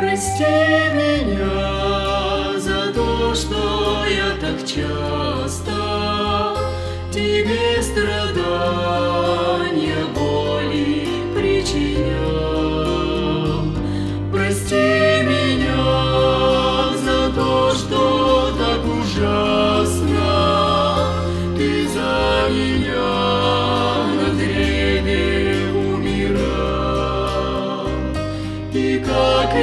Прости меня за то, что я так часто тебе страдания, боли причинял. Прости меня за то, что так ужасно ты за меня на древе умирал. И как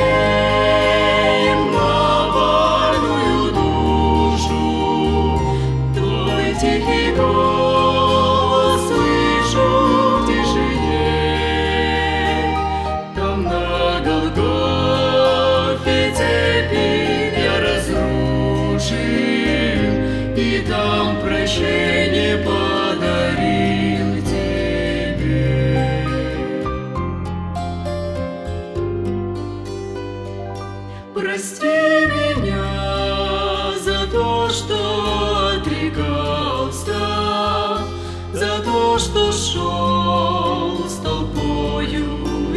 илеем на больную душу твой тихий голос слышу в тишине. Там на Голгофе цепи я разрушил, и там прощение подарил тебе. Прости меня за то, что отрекался, за то, что шел с толпою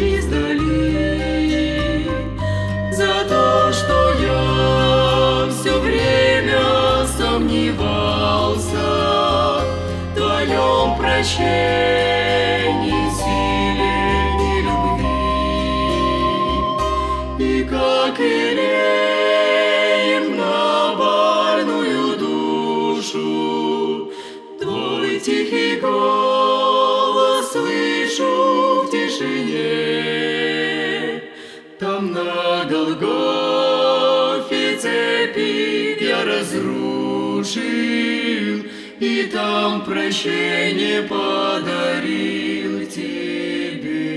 издали, за то, что я все время сомневался в твоем прощении, силе и любви. И как илеем на больную душу твой тихий голос слышу в тишине. Там на Голгофе цепи я разрушил, и там прощение подарил тебе.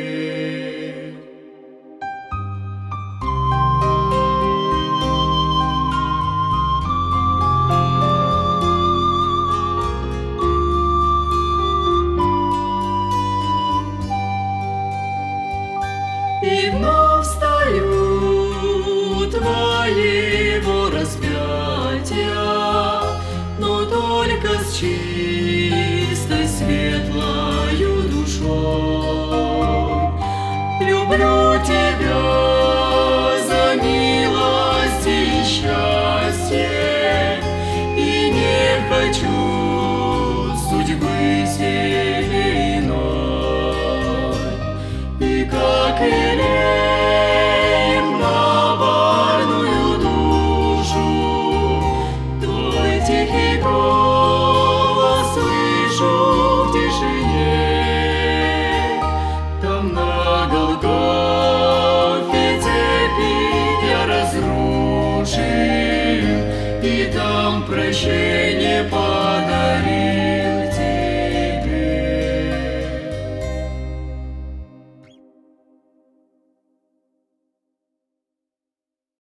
И вновь встаю твоего распятия, но только с чистым